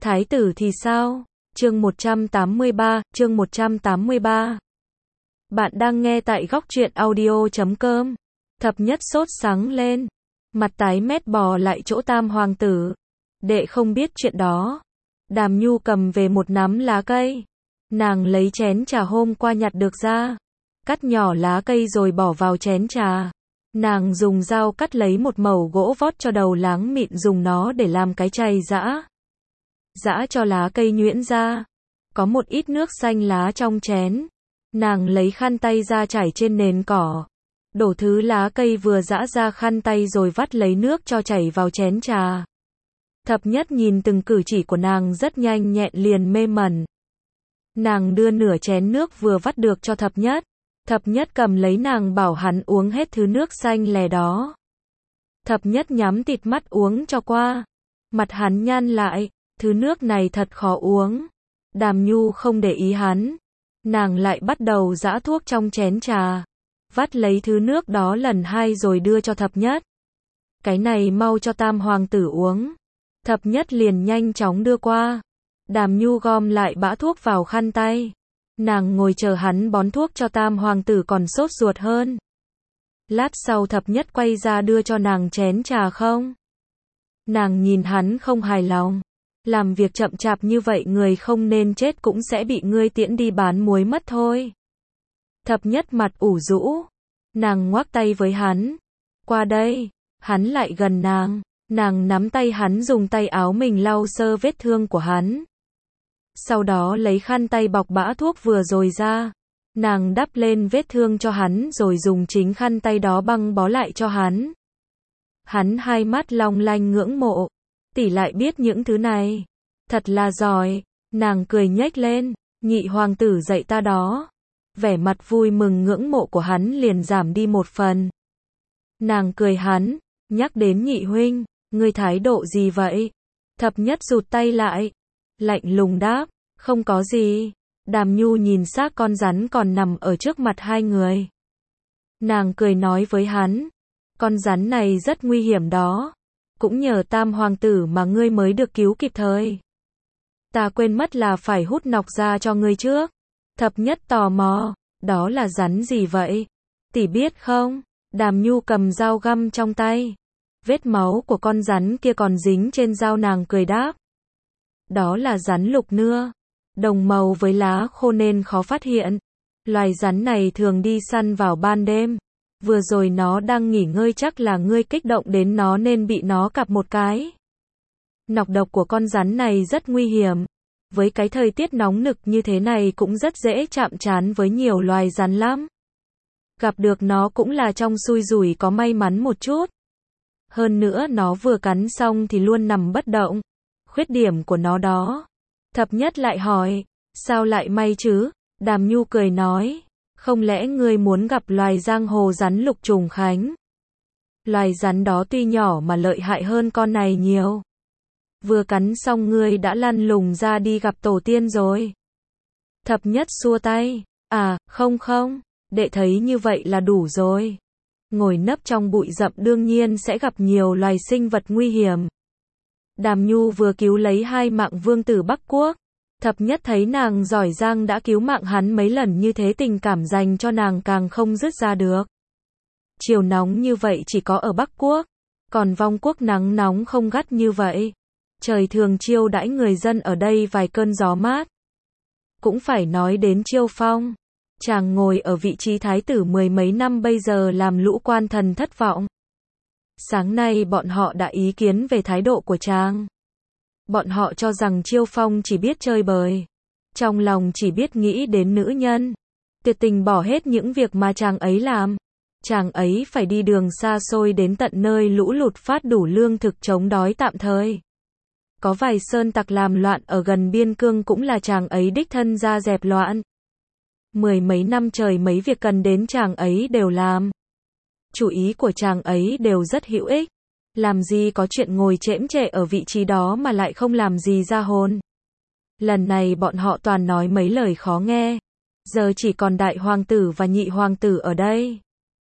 Thái tử thì sao? Chương 183. Bạn đang nghe tại góc truyện audio.com. Thập Nhất sốt sắng lên, mặt tái mét bò lại chỗ Tam hoàng tử. Đệ không biết chuyện đó. Đàm Nhu cầm về một nắm lá cây. Nàng lấy chén trà hôm qua nhặt được ra, cắt nhỏ lá cây rồi bỏ vào chén trà. Nàng dùng dao cắt lấy một mẩu gỗ vót cho đầu láng mịn, dùng nó để làm cái chày giã. Giã cho lá cây nhuyễn ra. Có một ít nước xanh lá trong chén. Nàng lấy khăn tay ra trải trên nền cỏ. Đổ thứ lá cây vừa giã ra khăn tay rồi vắt lấy nước cho chảy vào chén trà. Thập Nhất nhìn từng cử chỉ của nàng rất nhanh nhẹn, liền mê mẩn. Nàng đưa nửa chén nước vừa vắt được cho Thập Nhất. Thập Nhất cầm lấy, nàng bảo hắn uống hết thứ nước xanh lè đó. Thập Nhất nhắm tịt mắt uống cho qua. Mặt hắn nhăn lại, thứ nước này thật khó uống. Đàm Nhu không để ý hắn. Nàng lại bắt đầu giã thuốc trong chén trà. Vắt lấy thứ nước đó lần hai rồi đưa cho Thập Nhất. Cái này mau cho Tam hoàng tử uống. Thập Nhất liền nhanh chóng đưa qua. Đàm Nhu gom lại bã thuốc vào khăn tay. Nàng ngồi chờ hắn bón thuốc cho Tam hoàng tử còn sốt ruột hơn. Lát sau Thập Nhất quay ra đưa cho nàng chén trà không. Nàng nhìn hắn không hài lòng. Làm việc chậm chạp như vậy người không nên chết cũng sẽ bị ngươi tiễn đi bán muối mất thôi. Thập Nhất mặt ủ rũ. Nàng ngoắc tay với hắn. Qua đây. Hắn lại gần nàng. Nàng nắm tay hắn, dùng tay áo mình lau sơ vết thương của hắn. Sau đó lấy khăn tay bọc bã thuốc vừa rồi ra. Nàng đắp lên vết thương cho hắn rồi dùng chính khăn tay đó băng bó lại cho hắn. Hắn hai mắt long lanh ngưỡng mộ. Tỷ lại biết những thứ này. Thật là giỏi. Nàng cười nhếch lên. Nhị hoàng tử dạy ta đó. Vẻ mặt vui mừng ngưỡng mộ của hắn liền giảm đi một phần. Nàng cười hắn. Nhắc đến nhị huynh. Ngươi thái độ gì vậy? Thập Nhất rụt tay lại. Lạnh lùng đáp. Không có gì. Đàm Nhu nhìn xác con rắn còn nằm ở trước mặt hai người. Nàng cười nói với hắn. Con rắn này rất nguy hiểm đó. Cũng nhờ Tam hoàng tử mà ngươi mới được cứu kịp thời. Ta quên mất là phải hút nọc ra cho ngươi trước. Thập Nhất tò mò. Đó là rắn gì vậy? Tỷ biết không? Đàm Nhu cầm dao găm trong tay. Vết máu của con rắn kia còn dính trên dao, nàng cười đáp. Đó là rắn lục nưa. Đồng màu với lá khô nên khó phát hiện. Loài rắn này thường đi săn vào ban đêm. Vừa rồi nó đang nghỉ ngơi, chắc là ngươi kích động đến nó nên bị nó cặp một cái. Nọc độc của con rắn này rất nguy hiểm. Với cái thời tiết nóng nực như thế này cũng rất dễ chạm trán với nhiều loài rắn lắm. Gặp được nó cũng là trong xui rủi, có may mắn một chút. Hơn nữa nó vừa cắn xong thì luôn nằm bất động. Khuyết điểm của nó đó. Thập Nhất lại hỏi. Sao lại may chứ? Đàm Nhu cười nói. Không lẽ ngươi muốn gặp loài giang hồ rắn lục trùng khánh? Loài rắn đó tuy nhỏ mà lợi hại hơn con này nhiều. Vừa cắn xong ngươi đã lăn lùng ra đi gặp tổ tiên rồi. Thập Nhất xua tay. À, không, đệ thấy như vậy là đủ rồi. Ngồi nấp trong bụi rậm đương nhiên sẽ gặp nhiều loài sinh vật nguy hiểm. Đàm Nhu vừa cứu lấy 2 mạng vương tử Bắc Quốc. Thập Nhất thấy nàng giỏi giang đã cứu mạng hắn mấy lần như thế, tình cảm dành cho nàng càng không dứt ra được. Chiều nóng như vậy chỉ có ở Bắc Quốc. Còn Vong Quốc nắng nóng không gắt như vậy. Trời thường chiêu đãi người dân ở đây vài cơn gió mát. Cũng phải nói đến Chiêu Phong. Chàng ngồi ở vị trí thái tử mười mấy năm bây giờ làm lũ quan thần thất vọng. Sáng nay bọn họ đã ý kiến về thái độ của chàng. Bọn họ cho rằng Chiêu Phong chỉ biết chơi bời. Trong lòng chỉ biết nghĩ đến nữ nhân. Tuyệt tình bỏ hết những việc mà chàng ấy làm. Chàng ấy phải đi đường xa xôi đến tận nơi lũ lụt, phát đủ lương thực chống đói tạm thời. Có vài sơn tặc làm loạn ở gần biên cương cũng là chàng ấy đích thân ra dẹp loạn. Mười mấy năm trời mấy việc cần đến chàng ấy đều làm. Chủ ý của chàng ấy đều rất hữu ích. Làm gì có chuyện ngồi chễm chệ ở vị trí đó mà lại không làm gì ra hồn. Lần này bọn họ toàn nói mấy lời khó nghe. Giờ chỉ còn đại hoàng tử và nhị hoàng tử ở đây.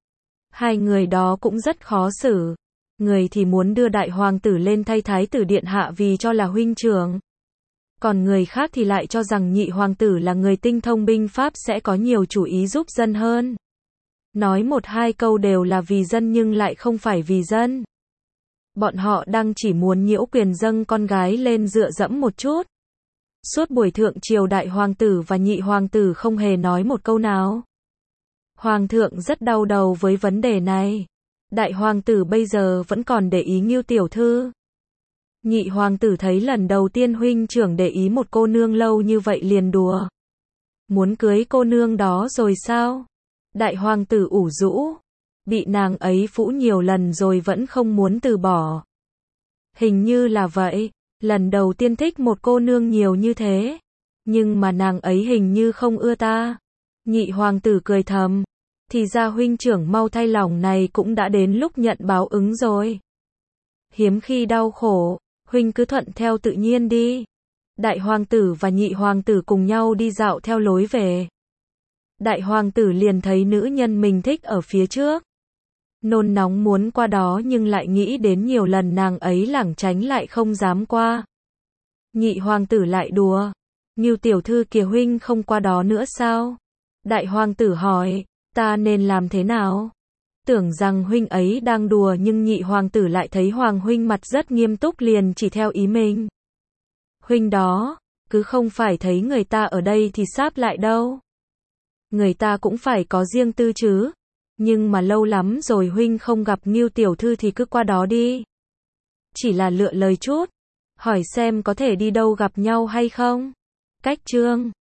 Hai người đó cũng rất khó xử. Người thì muốn đưa đại hoàng tử lên thay thái tử điện hạ vì cho là huynh trưởng. Còn người khác thì lại cho rằng nhị hoàng tử là người tinh thông binh pháp sẽ có nhiều chủ ý giúp dân hơn. Nói một hai câu đều là vì dân nhưng lại không phải vì dân. Bọn họ đang chỉ muốn nhiễu quyền dâng con gái lên dựa dẫm một chút. Suốt buổi thượng triều đại hoàng tử và nhị hoàng tử không hề nói một câu nào. Hoàng thượng rất đau đầu với vấn đề này. Đại hoàng tử bây giờ vẫn còn để ý Ngưu tiểu thư. Nhị hoàng tử thấy lần đầu tiên huynh trưởng để ý một cô nương lâu như vậy liền đùa. Muốn cưới cô nương đó rồi sao? Đại hoàng tử ủ rũ. Bị nàng ấy phũ nhiều lần rồi vẫn không muốn từ bỏ. Hình như là vậy. Lần đầu tiên thích một cô nương nhiều như thế. Nhưng mà nàng ấy hình như không ưa ta. Nhị hoàng tử cười thầm. Thì ra huynh trưởng mau thay lòng này cũng đã đến lúc nhận báo ứng rồi. Hiếm khi đau khổ, huynh cứ thuận theo tự nhiên đi. Đại hoàng tử và nhị hoàng tử cùng nhau đi dạo theo lối về. Đại hoàng tử liền thấy nữ nhân mình thích ở phía trước. Nôn nóng muốn qua đó nhưng lại nghĩ đến nhiều lần nàng ấy lảng tránh lại không dám qua. Nhị hoàng tử lại đùa. Ngưu tiểu thư kìa huynh không qua đó nữa sao? Đại hoàng tử hỏi, ta nên làm thế nào? Tưởng rằng huynh ấy đang đùa nhưng nhị hoàng tử lại thấy hoàng huynh mặt rất nghiêm túc liền chỉ theo ý mình. Huynh đó, cứ không phải thấy người ta ở đây thì sáp lại đâu. Người ta cũng phải có riêng tư chứ. Nhưng mà lâu lắm rồi huynh không gặp Ngưu tiểu thư thì cứ qua đó đi. Chỉ là lựa lời chút. Hỏi xem có thể đi đâu gặp nhau hay không? Cách chương